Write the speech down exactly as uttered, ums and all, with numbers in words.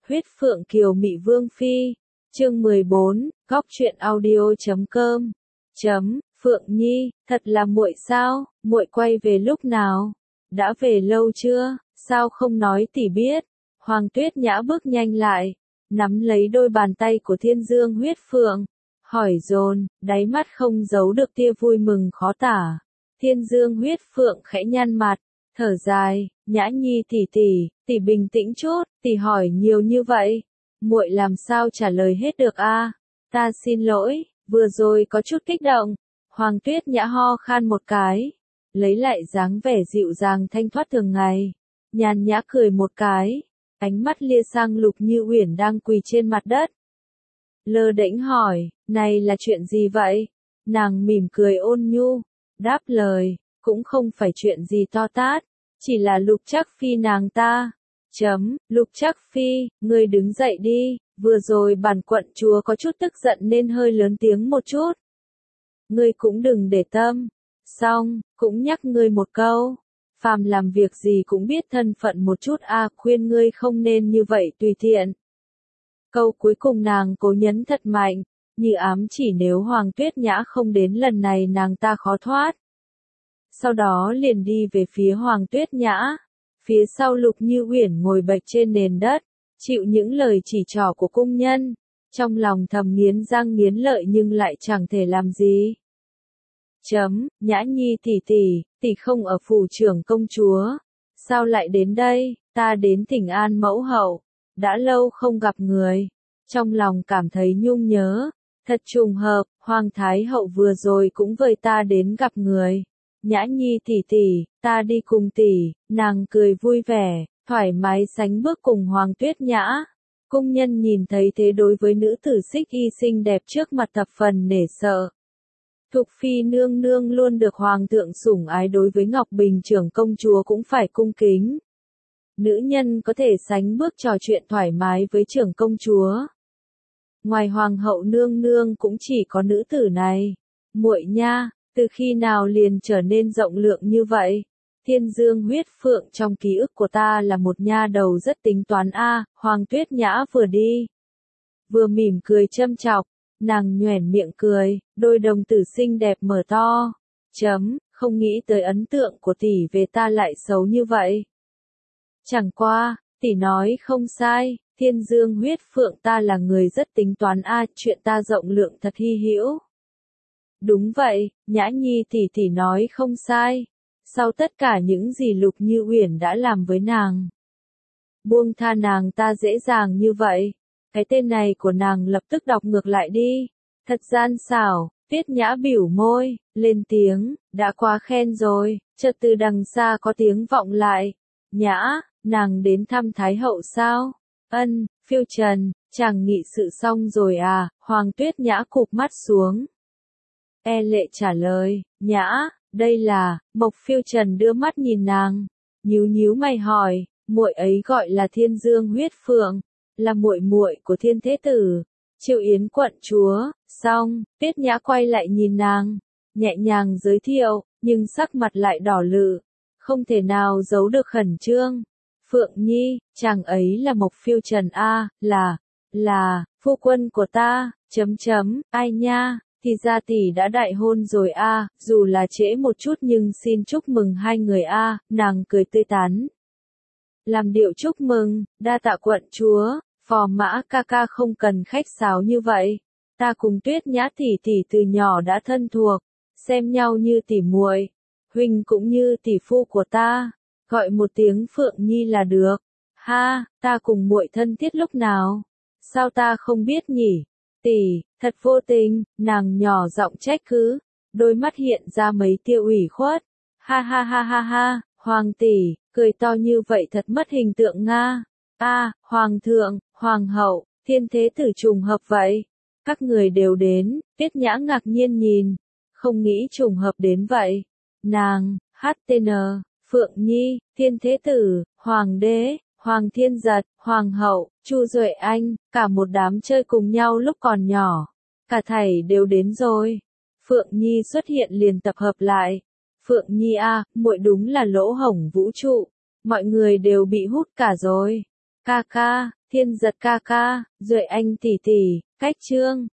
Huyết Phượng Kiều Mị Vương Phi, chương mười bốn, góc truyện audio chấm com. Chấm, Phượng Nhi, thật là muội sao, muội quay về lúc nào? Đã về lâu chưa, sao không nói tỷ biết? Hoàng Tuyết Nhã bước nhanh lại, nắm lấy đôi bàn tay của Thiên Dương Huyết Phượng, hỏi dồn, đáy mắt không giấu được tia vui mừng khó tả. Thiên Dương Huyết Phượng khẽ nhăn mặt, thở dài, Nhã Nhi tỷ tỷ, tỷ bình tĩnh chút, tỷ hỏi nhiều như vậy, muội làm sao trả lời hết được a? Ta xin lỗi, vừa rồi có chút kích động. Hoàng Tuyết Nhã ho khan một cái, lấy lại dáng vẻ dịu dàng thanh thoát thường ngày, nhàn nhã cười một cái, ánh mắt lia sang Lục Như Uyển đang quỳ trên mặt đất. Lơ đễnh hỏi, này là chuyện gì vậy? Nàng mỉm cười ôn nhu, đáp lời, cũng không phải chuyện gì to tát, chỉ là Lục Trác Phi nàng ta. Chấm, Lục Trác Phi, ngươi đứng dậy đi, vừa rồi bản quận chúa có chút tức giận nên hơi lớn tiếng một chút. Ngươi cũng đừng để tâm. Xong, cũng nhắc ngươi một câu, phàm làm việc gì cũng biết thân phận một chút a, khuyên ngươi không nên như vậy tùy tiện. Câu cuối cùng nàng cố nhấn thật mạnh, như ám chỉ nếu Hoàng Tuyết Nhã không đến lần này nàng ta khó thoát. Sau đó liền đi về phía Hoàng Tuyết Nhã, phía sau Lục Như Uyển ngồi bệt trên nền đất, chịu những lời chỉ trỏ của cung nhân, trong lòng thầm nghiến răng nghiến lợi nhưng lại chẳng thể làm gì. Chấm, Nhã Nhi tỷ tỷ, tỷ không ở phủ trưởng công chúa, sao lại đến đây? Ta đến thỉnh an mẫu hậu, đã lâu không gặp người, trong lòng cảm thấy nhung nhớ, thật trùng hợp, Hoàng Thái hậu vừa rồi cũng vời ta đến gặp người. Nhã Nhi tỷ tỷ, ta đi cùng tỷ. Nàng cười vui vẻ, thoải mái sánh bước cùng Hoàng Tuyết Nhã. Cung nhân nhìn thấy thế đối với nữ tử xích y xinh đẹp trước mặt thập phần nể sợ. Thục Phi nương nương luôn được Hoàng thượng sủng ái, đối với Ngọc Bình trưởng công chúa cũng phải cung kính. Nữ nhân có thể sánh bước trò chuyện thoải mái với trưởng công chúa. Ngoài Hoàng hậu nương nương cũng chỉ có nữ tử này. Muội nha, từ khi nào liền trở nên rộng lượng như vậy? Thiên Dương Huyết Phượng trong ký ức của ta là một nha đầu rất tính toán a. Hoàng Tuyết Nhã vừa đi, vừa mỉm cười châm chọc, nàng nhoẻn miệng cười, đôi đồng tử xinh đẹp mở to. Chấm, không nghĩ tới ấn tượng của tỷ về ta lại xấu như vậy. Chẳng qua, tỷ nói không sai, Thiên Dương Huyết Phượng ta là người rất tính toán a, chuyện ta rộng lượng thật hy hữu. Đúng vậy, Nhã Nhi tỷ tỷ nói không sai. Sau tất cả những gì Lục Như Uyển đã làm với nàng, buông tha nàng ta dễ dàng như vậy. Cái tên này của nàng lập tức đọc ngược lại đi. Thật gian xảo, Tuyết Nhã biểu môi, lên tiếng, đã quá khen rồi. Chợt từ đằng xa có tiếng vọng lại. Nhã, nàng đến thăm Thái hậu sao? Ân, phiêu trần, chàng nghị sự xong rồi à? Hoàng Tuyết Nhã cụp mắt xuống, e lệ trả lời, Nhã, đây là. Mộc Phiêu Trần đưa mắt nhìn nàng, nhíu nhíu mày hỏi, muội ấy gọi là Thiên Dương Huyết Phượng, là muội muội của Thiên Thế Tử, Triệu Yến quận chúa. Xong, Tuyết Nhã quay lại nhìn nàng, nhẹ nhàng giới thiệu, nhưng sắc mặt lại đỏ lự, không thể nào giấu được khẩn trương. Phượng Nhi, chàng ấy là Mộc Phiêu Trần a, là, là, phu quân của ta, chấm chấm, ai nha. Thì ra tỷ đã đại hôn rồi a, à, dù là trễ một chút nhưng xin chúc mừng hai người a. À, nàng cười tươi tắn, làm điệu chúc mừng, đa tạ quận chúa. Phò Mã ca ca không cần khách sáo như vậy, ta cùng Tuyết Nhã tỷ tỷ từ nhỏ đã thân thuộc, xem nhau như tỷ muội, huynh cũng như tỷ phu của ta, gọi một tiếng Phượng Nhi là được. Ha, ta cùng muội thân thiết lúc nào? Sao ta không biết nhỉ? Tỷ, thật vô tình. Nàng nhỏ giọng trách cứ, đôi mắt hiện ra mấy tia ủy khuất. Ha ha ha ha ha, Hoàng tỷ, cười to như vậy thật mất hình tượng nga. A, à, Hoàng thượng, Hoàng hậu, Thiên Thế Tử trùng hợp vậy. Các người đều đến. Tuyết Nhã ngạc nhiên nhìn, không nghĩ trùng hợp đến vậy. Nàng, hát tê en, Phượng Nhi, Thiên Thế Tử, Hoàng đế, Hoàng Thiên Giật, Hoàng hậu, Chu Duệ Anh, cả một đám chơi cùng nhau lúc còn nhỏ. Cả thảy đều đến rồi. Phượng Nhi xuất hiện liền tập hợp lại. Phượng Nhi a, muội đúng là lỗ hổng vũ trụ. Mọi người đều bị hút cả rồi. Ca ca, Thiên Giật ca ca, Duệ Anh tỷ tỷ, Cách Trương.